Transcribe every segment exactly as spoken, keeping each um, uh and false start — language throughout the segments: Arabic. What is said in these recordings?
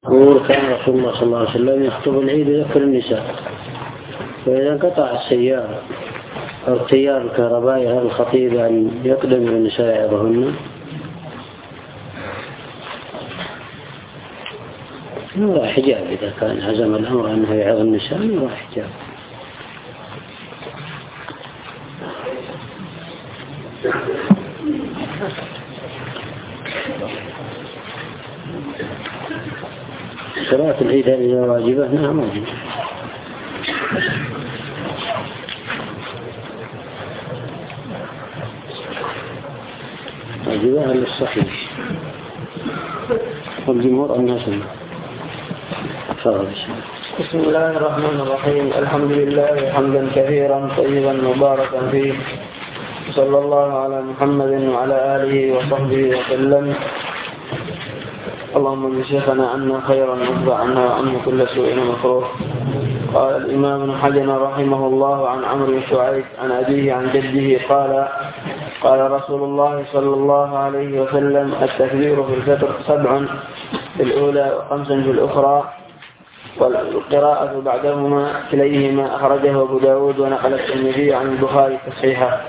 يقول كان رسول الله صلى الله عليه وسلم يخطب العيد يذكر النساء، فإذا انقطع السيارة أو التيار الكهربائي هل الخطيب أن يقدم النساء يعظهن؟ نرى حجاب إذا كان عزم الأمر أنه يعظ النساء نرى حجاب. صلاة العيد هذه واجبة؟ نعم واجبة. واجبة للصحيح والجمهور أنها سنة. بسم الله الرحمن الرحيم. الحمد لله حمدا كثيرا طيبا مباركا فيه، صلى الله على محمد وعلى آله وصحبه وسلم. اللهم بشيخنا عنا خيرا نرضى عنها وعنه كل سوء مكروه. قال الإمام ابن حجر رحمه الله عن عمرو بن شعيب عن أبيه عن جده قال قال رسول الله صلى الله عليه وسلم: التكبير في الفطر سبع في الأولى وخمس في الأخرى، والقراءة بعدهما كليهما أخرجه أبو داود ونقل الترمذي عن البخاري تصحيحه.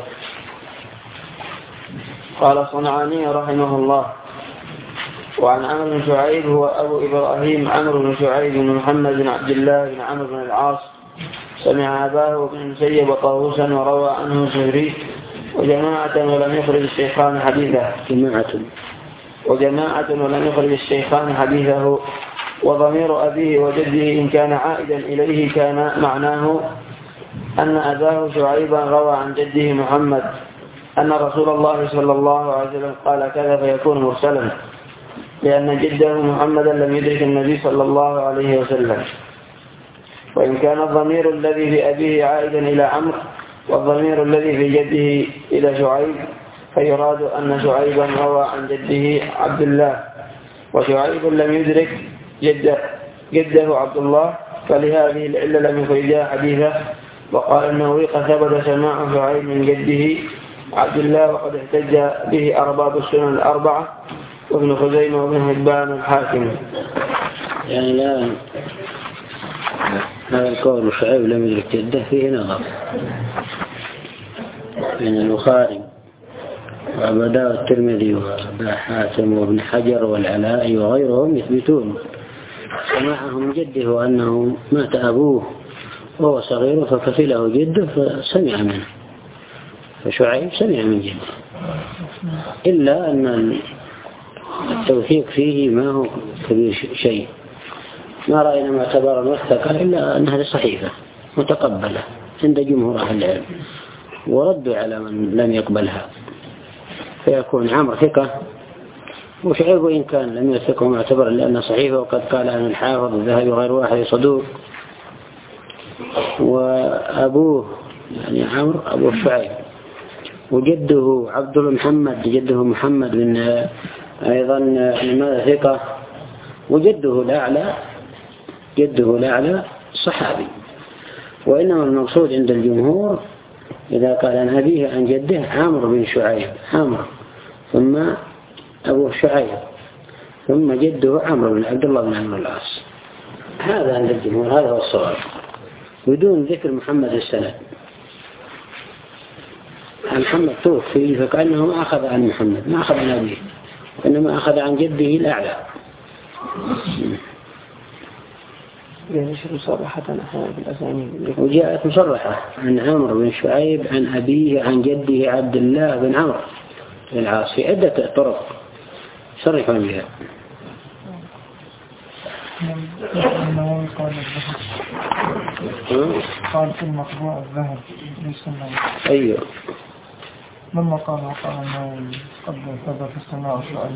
قال الصنعاني رحمه الله: وعن عمرو بن شعيب هو أبو إبراهيم عمرو بن شعيب بن محمد بن عبد الله بن عمرو بن العاص، سمع أباه بن المسيب طاووسا وروى عنه الزهري وجماعة ولم يخرج الشيخان حديثه جماعة وجماعة ولم يخرج الشيخان حديثه. وضمير أبيه وجده إن كان عائدا إليه كان معناه أن أباه شعيبا روى عن جده محمد أن رسول الله صلى الله عليه وسلم قال كذا فيكون مرسلا، لأن جده محمدا لم يدرك النبي صلى الله عليه وسلم. وإن كان الضمير الذي في أبيه عائدا إلى عمرو والضمير الذي في جده إلى شعيب، فيراد أن شعيبا روى عن جده عبد الله وشعيب لم يدرك جده, جده عبد الله، فلهذه العلة لم يخرجا حديثه. وقال النووي قد ثبت سماع شعيب من جده عبد الله، وقد احتج به أرباب السنن الأربعة وابن خزيمة وابن حبان الحاكم. يعني لا هذا القول شعيب لم يدرك جده فيه نظر من البخاري وأبو داود الترمذي وأبا حاتم وابن حجر والعلاء وغيرهم يثبتون سماعهم من جده وأنه مات أبوه وهو صغير فكفله جده فسمع منه، فشعيب سمع من جده، إلا أن التوثيق فيه ما هو كبير شيء، ما رأينا معتبرا موثقا إلا أن هذه صحيفة متقبلة عند جمهور أهل العلم، وردوا على من لم يقبلها، فيكون عمرو ثقة وشعيب إن كان لم يثقه معتبرا لأنه صحيفة، وقد قال عن الحافظ الذهبي غير واحد صدوق. وأبوه يعني عمرو أبو شعيب، وجده عبد الله محمد جده محمد من أيضا لماذا ثقة، وجده الأعلى جده الأعلى صحابي. وإنما المقصود عند الجمهور إذا قال عن أبيه عن جده عمرو بن شعيب عمرو ثم أبو شعيب ثم جده عمرو بن عبد الله بن عمرو العاص، هذا عند الجمهور هذا هو الصواب، بدون ذكر محمد السند. محمد توفي فكأنه ما أخذ عن محمد، ما أخذ عن أبيه، وإنما أخذ عن جده الأعلى. وجاءت مصرحة عن عمرو بن شعيب عن أبيه عن جده عبد الله بن عمرو بن العاص في عدة طرق صرحوا بها. قال في المطبوع الذهب أيوه لما قال وقال أنه قد ثبت في السماء شعيب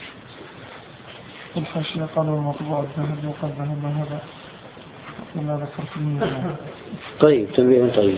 في الحاشية قالوا المطبوع الذهب وقد ذهب هذا وما ذكرت منه. طيب تنبيه طيب.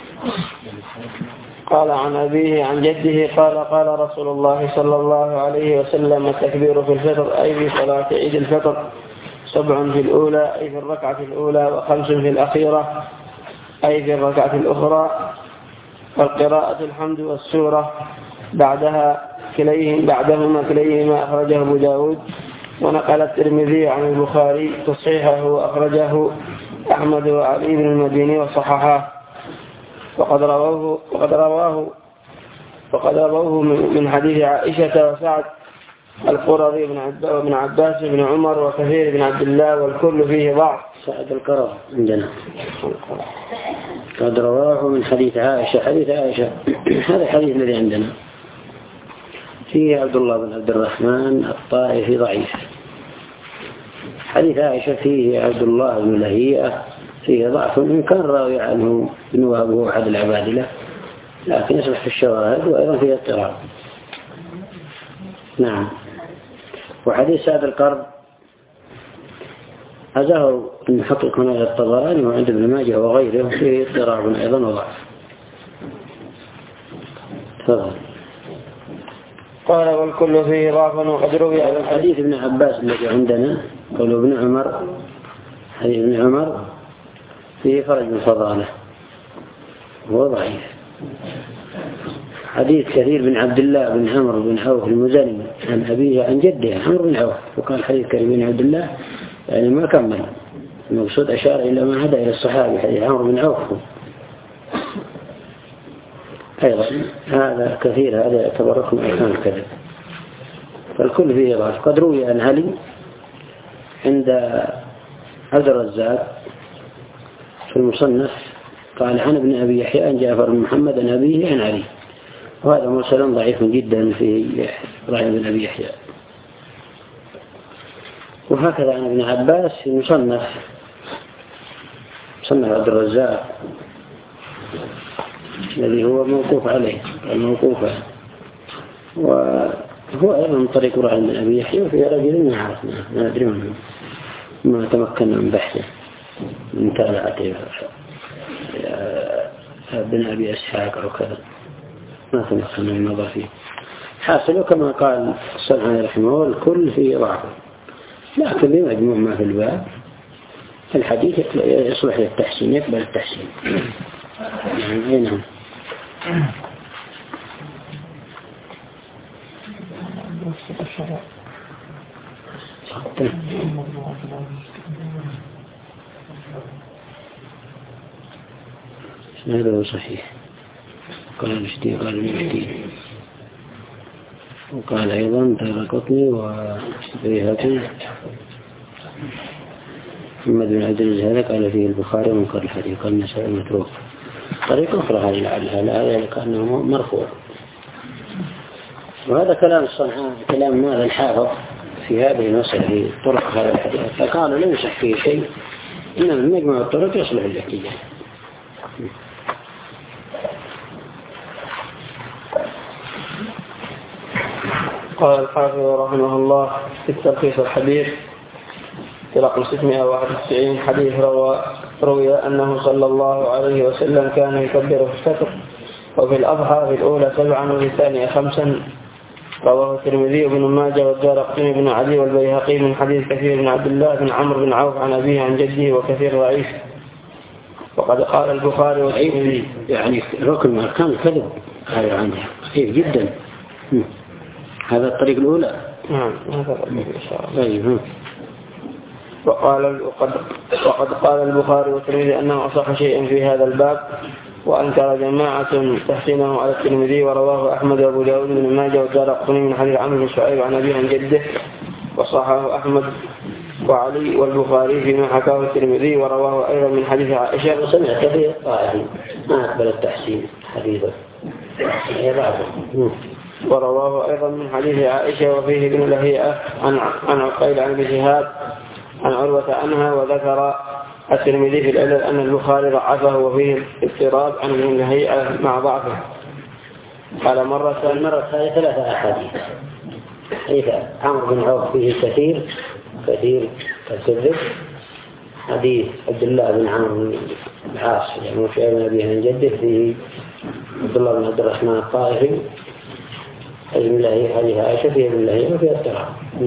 قال عن أبيه عن جده قال قال رسول الله صلى الله عليه وسلم: التكبير في الفطر أي في صلاة عيد الفطر سبع في الأولى أي في الركعة الأولى، وخمس في الأخيرة أي في الركعة الأخرى، والقراءة الحمد والسورة بعدها كليهم بعدهما كليهما أخرجه أبو داود ونقل الترمذي عن البخاري تصحيحه وأخرجه أحمد وعلي بن المديني وصححه. وقد رواه وقد رواه وقد رواه من حديث عائشة وسعد القرظي بن عباس بن عمر وكثير بن عبد الله والكل فيه ضعف. سعد القرظي عندنا قد رواه من حديث عائشة. حديث عائشة هذا الحديث الذي عندنا فيه عبد الله بن عبد الرحمن الطائفي ضعيف. حديث عائشة فيه عبد الله بن لهيئة فيه ضعف، إن كان راوي عنه بن وهب هو أحد العبادلة، لكن يصبح في الشواهد وأيضا فيه اضطراب. نعم. وحديث سعد القرظ أزاه المحقق هنا الطبراني وعند ابن ماجه وغيره فيه اضطراب أيضا وضعف. تفضل. قال والكل فيه ضعف وقد روي على حديث ابن عباس الذي عندنا قول ابن عمر، حديث ابن عمر فيه فرج من فضاله هو ضعيف. حديث كثير بن عبد الله بن عمرو بن عوف المزني عن أبيه عن جده عمرو بن عوف، وقال حديث كثير بن عبد الله يعني ما كمل، المقصود أشار إلى ما عدا إلى الصحابي حديث عمرو بن عوف أيضا. هذا كثير، هذا يعتبر رقم أركان الكذب، فالكل فيه ضعف. قد روي عن علي عند عبد الرزاق في المصنف قال عن ابن أبي يحيى عن جعفر بن محمد عن أبيه عن علي، وهذا مرسل ضعيف جدا في إبراهيم بن أبي يحيى. وهكذا عن ابن عباس في مصنف مصنف عبد الرزاق الذي هو موقوف عليه الموقوفة، وهو أيضا من طريق إبراهيم بن أبي يحيى، وفي رجل ما عرفنا ما أدري منه ما تمكنا من بحثه من متابعته بن أبي أسحاق أو كذا، ما تمكنا من النظر فيه. حاصل كما قال الصنعاني رحمه الله الكل فيه ضعف، لكن بمجموع ما في الباب الحديث يصلح للتحسين، يقبل التحسين. يعني أين هم؟ هذا هو صحيح. قال المشتي قال المشتي وقال أيضا دارقطني وبيهقي محمد بن عبد العزيز هذا قال فيه البخاري منكر الحديث، قال النسائي متروك. طريقة أخرى هذه لعلها هذا كأنه مرفوع. وهذا كلام الصنعاني كلام ماذا الحافظ في هذه المسألة في طرق هذا الحديث، فقالوا لا يصح فيه شيء، إنما من مجموع الطرق يصلح الاحتجاج. قال الحافظ رحمه الله في التلخيص الحديث في رقم ستمائة وواحد وتسعين حديث روى روي أنه صلى الله عليه وسلم كان يكبر في الفطر وفي الأضحى في الأولى سبعا وفي الثانية خمسا. رواه الترمذي وابن ماجه والدارقطني بن علي والبيهقي من حديث كثير بن عبد الله بن عمرو بن عوف عن أبيه عن جده وكثير ضعيف. وقد قال البخاري والترمذي يعني ركن أركان الكذب هذا عنده كثير جدا. هذا الطريق الأولى. نعم هذا الطريق إن شاء الله. أيوه. وقال وقد, وقد قال البخاري والترمذي أنه أصح شيء في هذا الباب، وأنكر جماعة تحسينه على الترمذي. ورواه أحمد وأبو داود بن ماجه والدارقطني من حديث عمرو بن شعيب عن أبيه عن جده، وصححه أحمد وعلي والبخاري فيما حكاه الترمذي. ورواه أيضا من حديث عائشة. وسمع كثير قائل ما أقبل التحسين حديثه. ورواه أيضا من حديث عائشة وفيه ابن لهيئة عن عن عقيل عن ابن شهاب عن عروة عنها. وذكر الترمذي في العلل أن البخاري ضعفه وفيه اضطراب عن ابن لهيئة مع ضعفه. قال مرة مرة هذه ثلاثة أحاديث. حديث عمرو بن عوف فيه كثير كثير كذب. حديث عبد الله بن عمرو بن العاص يعني في ابن أبيه عن جده فيه عبد الله بن عبد الرحمن الطائفي. ابن الله حديث عائشة فيه ابن الله وفيه اضطراب.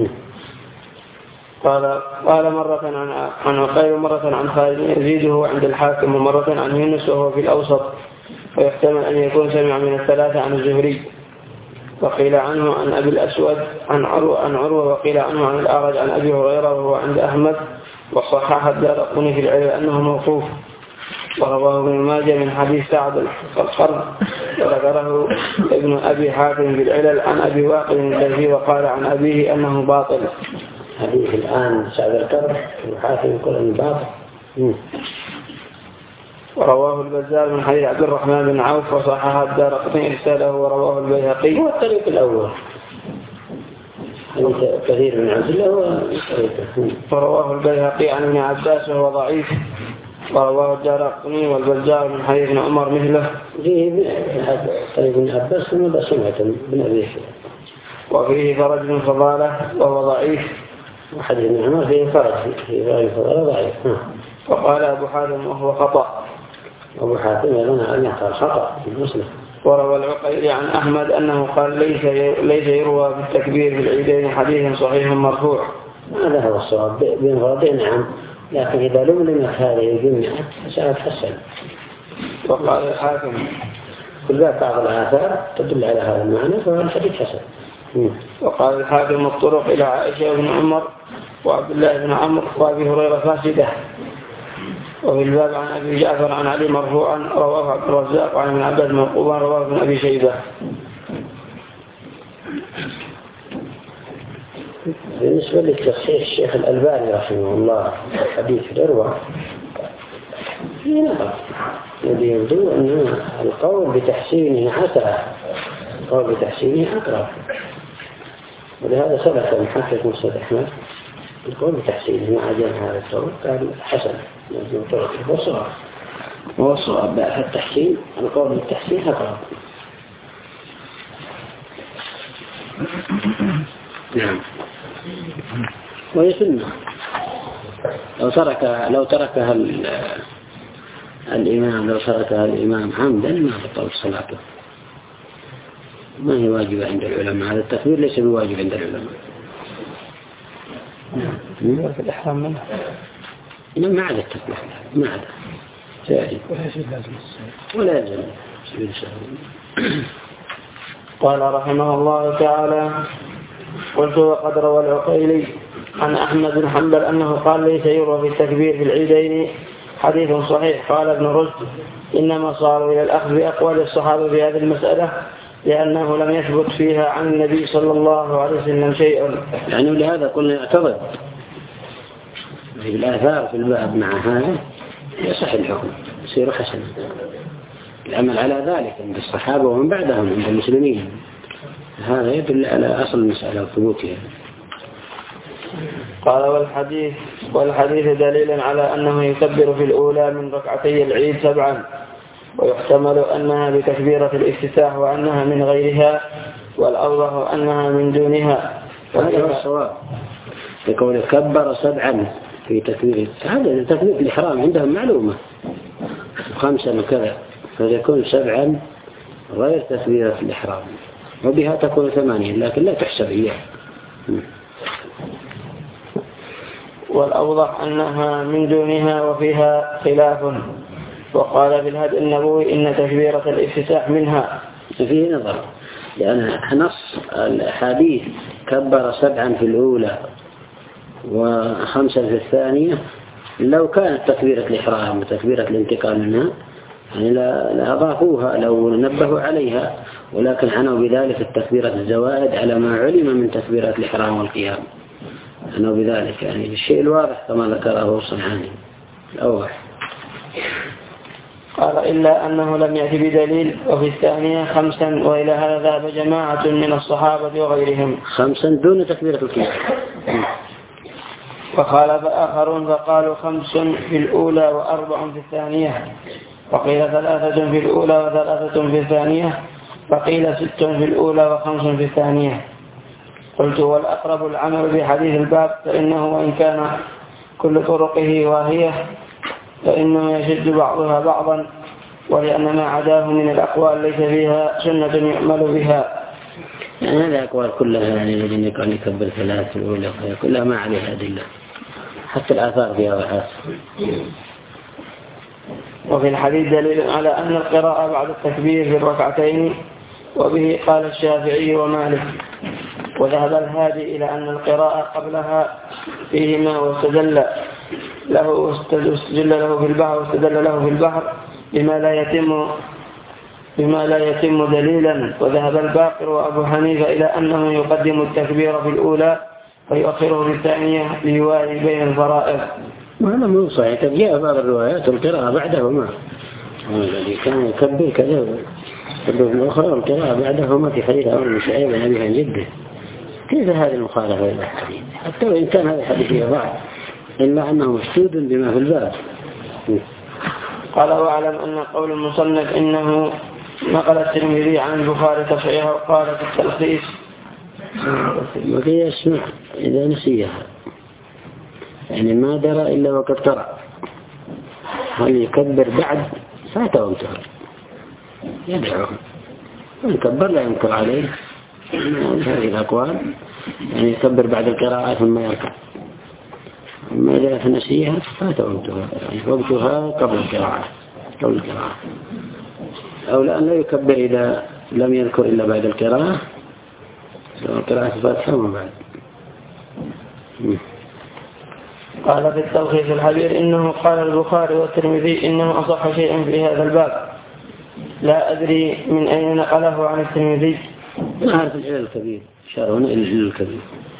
قال قال مرة عن عن عقيل ومرة عن خالد يزيده عند الحاكم ومرة عن يونس وهو في الأوسط، ويحتمل أن يكون سمع من الثلاثة عن الزهري. وقيل عنه عن أبي الأسود عن عروة, عن عروة وقيل عنه عن الأعرج عن أبي هريرة وهو عند أحمد، وصحح الدارقطني في العلل أنه موقوف، ورواه ابن ماجه من حديث سعد القرن، وذكره ابن أبي حاتم في العلل عن أبي واقد الذي وقال عن أبيه أنه باطل. حديث الآن سعد القرن وحاتم يقول أنه باطل. ورواه البزار من حديث عبد الرحمن بن عوف، وصحح الدارقطني إرساله، ورواه البيهقي. هو الطريق الأول حديث كثير من عبد الله هو ورواه البيهقي عن ابن عباس وهو ضعيف، ورواه الدارقطني والبزار من حديث ابن عمر مثله. فيه طريق ابن عباس وما سمعت بن أبي وفيه فرج من فضالة وهو ضعيف، وحديث ابن عمر فيه فرج فيه فرج فضالة ضعيف. وقال أبو حاتم وهو خطأ. أبو حاتم يظن أن يختار خطأ في المسلم. وروى العقيلي عن أحمد أنه قال ليس ليس يروى بالتكبير في العيدين حديث صحيح مرفوع. هذا هو الصواب بين نعم، لكن إذا لملمت هذه الجمعة فسألت حسن. وقال الحاكم كل ذلك بعض الآثار تدل على هذا المعنى فهو الحديث حسن. وقال الحاكم الطرق إلى عائشة بن عمر وعبد الله بن عمرو وأبي هريرة فاسدة. وفي الباب عن أبي جعفر عن علي مرفوعا رواه عبد الرزاق وعن ابن عباس موقوفا رواه ابن أبي شيبة. بالنسبة لتصحيح الشيخ الألباني رحمه الله الحديث الأروى في نظر الذي يبدو أن القول بتحسينه عسى، القول بتحسينه أقرب، ولهذا سبق محقق مسند أحمد القول بتحسينه مع جمع هذا القول قال حسن لازم طرق الصواب، والصواب بقى التحسين القول بالتحسين أقرب. نعم. وهي سنة لو ترك لو تركها الإمام لو تركها الإمام عمدا ما بطل صلاته، ما هي واجبة عند العلماء. هذا التكبير ليس بواجب عند العلماء. نعم. في الإحرام منه ما عدا التكبير ما عدا سائل ولا يلزم سبيل سهل. قال رحمه الله تعالى: قلت وقد روى العقيلي عن أحمد بن حنبل أنه قال ليس يروى في التكبير في العيدين حديث صحيح. قال ابن رشد: إنما صاروا إلى الأخذ بأقوال الصحابة في هذه المسألة لأنه لم يثبت فيها عن النبي صلى الله عليه وسلم شيء. يعني لهذا قلنا يعتبر في الآثار في الباب مع هذا يصح الحكم يصير حسنا. العمل على ذلك عند الصحابة ومن بعدهم عند المسلمين، هذا يدل على أصل المسألة وثبوتها. قال والحديث والحديث دليل على أنه يكبر في الأولى من ركعتي العيد سبعا، ويحتمل أنها بتكبيرة الافتتاح وأنها من غيرها، والأوضح أنها من دونها. وهذا هو الصواب يقول كبر سبعا في تكبير، هذا تكبير الإحرام عندهم معلومة خمسا وكذا، فيكون سبعا غير تكبيرة الإحرام، وبها تكون ثمانية لكن لا تحسب إياه. والأوضح أنها من دونها وفيها خلاف. وقال في الهدي النبوي إن تكبيرة الافتتاح منها. فيه نظر، لأن نص الحديث كبر سبعا في الأولى وخمسا في الثانية، لو كانت تكبيرة الإحرام وتكبيرة الانتقال منها يعني لأضافوها لو نبهوا عليها، ولكن عنوا بذلك التكبيرة الزوائد على ما علم من تكبيرة الإحرام والقيام، عنوا بذلك يعني الشيء الواضح كما ذكره الصنعاني الأوضح. قال إلا أنه لم يأتي بدليل. وفي الثانية خمسا، وإلى هذا ذهب جماعة من الصحابة وغيرهم خمسا دون تكبيرة القيام. وخالف آخرون فقالوا خمس في الأولى وأربع في الثانية، وقيل ثلاثة في الأولى وثلاثة في الثانية، وقيل ست في الأولى وخمس في الثانية. قلت والأقرب العمل بحديث الباب، فإنه وإن كان كل طرقه واهية فإنه يشد بعضها بعضا، ولأن ما عداه من الأقوال ليس فيها سنة يعمل بها. يعني هذه الأقوال كلها يعني الذين كان يكبر ثلاثة الأولى كلها ما عليها أدلة، حتى الآثار فيها ضعف. وفي الحديث دليل على أن القراءة بعد التكبير في الركعتين وبه قال الشافعي ومالك. وذهب الهادي إلى أن القراءة قبلها فيهما واستدل له واستدل له في البحر واستدل له في البحر بما لا يتم بما لا يتم دليلا. وذهب الباقر وأبو حنيفة إلى أنه يقدم التكبير في الأولى ويؤخره في الثانية ليوالي بين الفرائض. وهذا مو صحيح. جاء بعض الروايات القراءة بعدهما، الذي كان يكبر كذا يكبر من الأخرى والقراءة بعدهما في حديث عمرو بن شعيب عن أبيه عن جده. كيف هذه المخالفة إلى الحديث؟ حتى وإن كان هذا الحديث فيه ضعف إلا أنه مشدود بما في الباب. قال واعلم أن قول المصنف إنه نقل الترمذي عن البخاري تصحيحه وقال في التلخيص وكي يسمع إذا نسيها، يعني ما درى إلا وقد قرأ، هل يكبر بعد فاته انتهى يدعوه ويكبر لا ينكر عليه هذه الأقوال، يعني يكبر بعد القراءة ثم يركع. أما إذا في نسيها فاته انتهى، يعني وقتها قبل القراءة قبل القراءة أو لأن لا يكبر إذا لم يذكر إلا بعد القراءة، سواء قراءة الفاتحة وما بعد. قال في التلخيص الحبير إنه قال البخاري والترمذي إنه أصح شيء في هذا الباب، لا أدري من أين نقله عن الترمذي. ما أعرف العلل الكبير، شارهنا إلى العلل الكبير.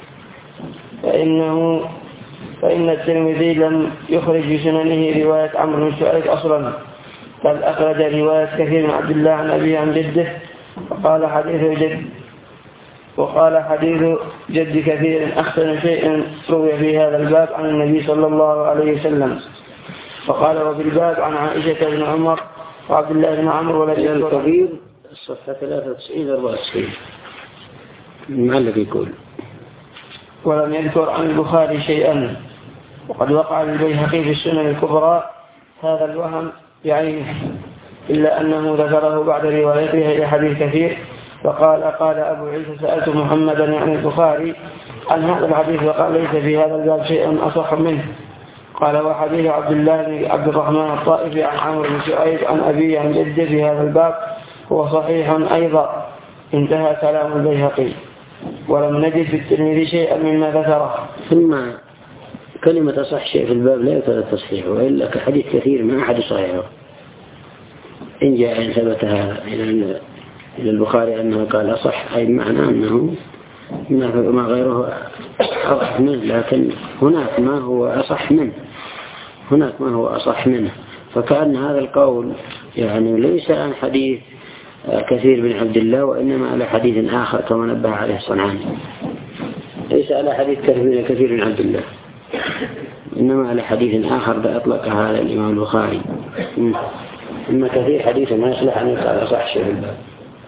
فإنه فإن الترمذي لم يخرج في سننه رواية عمرو بن شعيب أصلا، بل أخرج رواية كثير من عبد الله عن أبيه عن جده، وقال حديث جد وقال حديث جد كثير أحسن شيء روي في هذا الباب عن النبي صلى الله عليه وسلم. وقال وفي الباب عن عائشة بن عمر وعبد الله بن عمرو ولم الكبير الصفحة ثلاثة وتسعين أربعة وتسعين المعلق يقول ولم يذكر عن البخاري شيئا. وقد وقع للبيهقي في السنن الكبرى هذا الوهم بعينه، إلا أنه ذكره بعد روايته إلى حديث كثير. وقال قال أبو عيسى سألت محمدا يعني البخاري عن هذا الحديث وقال ليس في هذا الباب شيء أصح منه. قال وحديث عبد الله بن عبد الرحمن الطائفي عن عمرو بن شعيب عن أبي عن جده في هذا الباب هو صحيح أيضا. انتهى كلام البيهقي، ولم نجد في الترمذي شيئا مما ذكره. ثم كلمة أصح شيء في الباب لا يكاد تصحيحه، وإلا كحديث كثير ما أحد صحيحه. إن جاء إن ثبت هذا إلى البخاري أنه قال أصح، أي معنى أنه ما غيره أصح منه، لكن هناك ما هو أصح منه هناك ما هو أصح منه فكأن هذا القول يعني ليس عن حديث كثير بن عبد الله، وإنما على حديث آخر كما نبه عليه الصنعاني. ليس على حديث كثير بن عبد الله، إنما على حديث آخر أطلق هذا الإمام البخاري. إما كثير حديث ما يصلح أن يقال أصح شيء في الباب.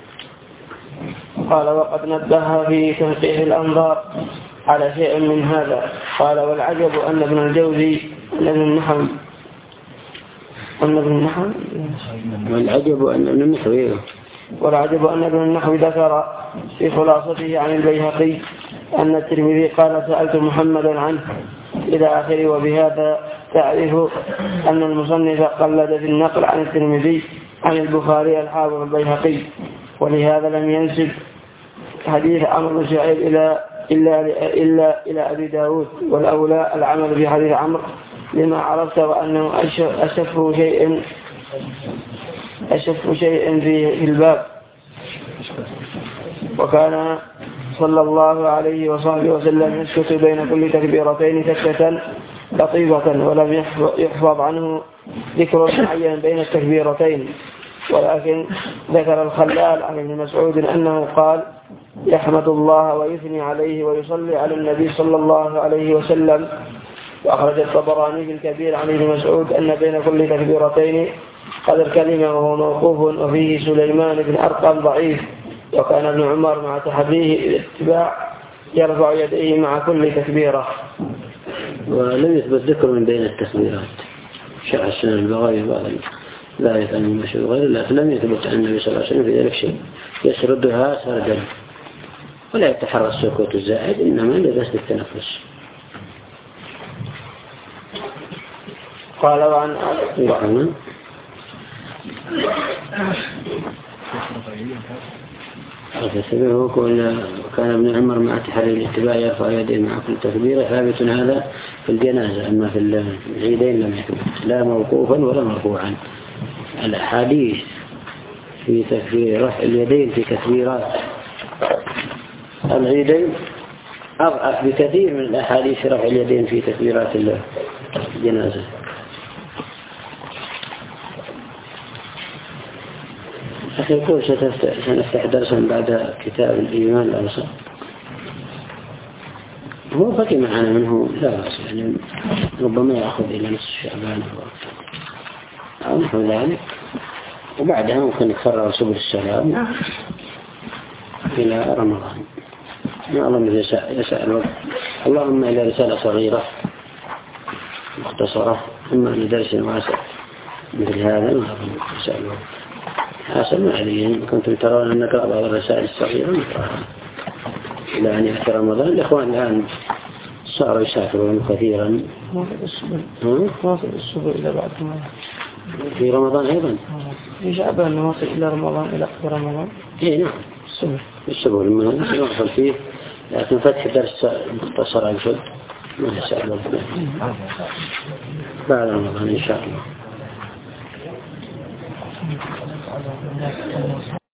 قال وقد نبه في تنقيح الأنظار على شيء من هذا. قال والعجب أن ابن الجوزي أن ابن النحو أن ابن النحو والعجب أن ابن النحو والعجب أن ابن النحو ذكر في خلاصته عن البيهقي أن الترمذي قال سألت محمدا عنه إلى آخره. وبهذا تعرف أن المصنف قلد في النقل عن الترمذي عن البخاري الحافظ البيهقي، ولهذا لم ينسب حديث عمرو بن شعيب إلى إلا إلا إلى أبي داود، والأولى العمل بحديث عمرو لما عرفت وأنه أشف شيء أشف شيء في الباب. وكان صلى الله عليه وصحبه وسلم يسكت بين كل تكبيرتين سكتة لطيفة، ولم يحفظ عنه ذكر معين بين التكبيرتين. ولكن ذكر الخلال عن ابن مسعود أنه قال يحمد الله ويثني عليه ويصلي على النبي صلى الله عليه وسلم. وأخرج الطبراني في الكبير عن ابن مسعود أن بين كل تكبيرتين قدر كلمة وهو موقوف، وفيه سليمان بن أرقم ضعيف. وكان ابن عمر مع تحريه الاتباع يرفع يديه مع كل تكبيرة. ولم يثبت ذكر من بين التكبيرات. شرح السنة البغوي لا يفعل من مشهور غير الله، لم يثبت عن النبي صلى الله عليه وسلم في ذلك شيء يسردها سردا، ولا يتحرى السكوت الزائد، إنما لبس التنفس. قال وعن وعن فسبه كان ابن عمر مع تحري الاتباع يرفع يديه مع كل تكبيرة، ثابت هذا في الجنازة. أما في العيدين لم يثبت لا موقوفا ولا مرفوعا. الأحاديث في تكبير رفع اليدين في تكبيرات العيدين أضعف بكثير من الأحاديث في رفع اليدين في تكبيرات الجنازة. أخي يقول سنفتح درسا بعد كتاب الإيمان الأوسط، هو بقي معنا منه لا بأس، يعني ربما يأخذ إلى نصف شعبان أو نحو ذلك، وبعدها ممكن يكرر سبل السلام إلى رمضان. اللهم يسأل, يسأل اللهم إلى رسالة صغيرة مختصرة، أما لدرس واسع مثل هذا ما أظن يسأل حسن عليهم. كنتم ترون أن نقرأ بعض الرسائل الصغيرة نقرأها إلى أن يأتي رمضان. الإخوان الآن صاروا يسافرون كثيرا واصل السبل إلى بعد ما في رمضان أيضا في شعبان نواصل إلى رمضان إلى رمضان. إيه نعم السبل السبل ما نوصل فيه، لكن فتح درس مختصر أجل ما يسأل بعد رمضان إن شاء الله.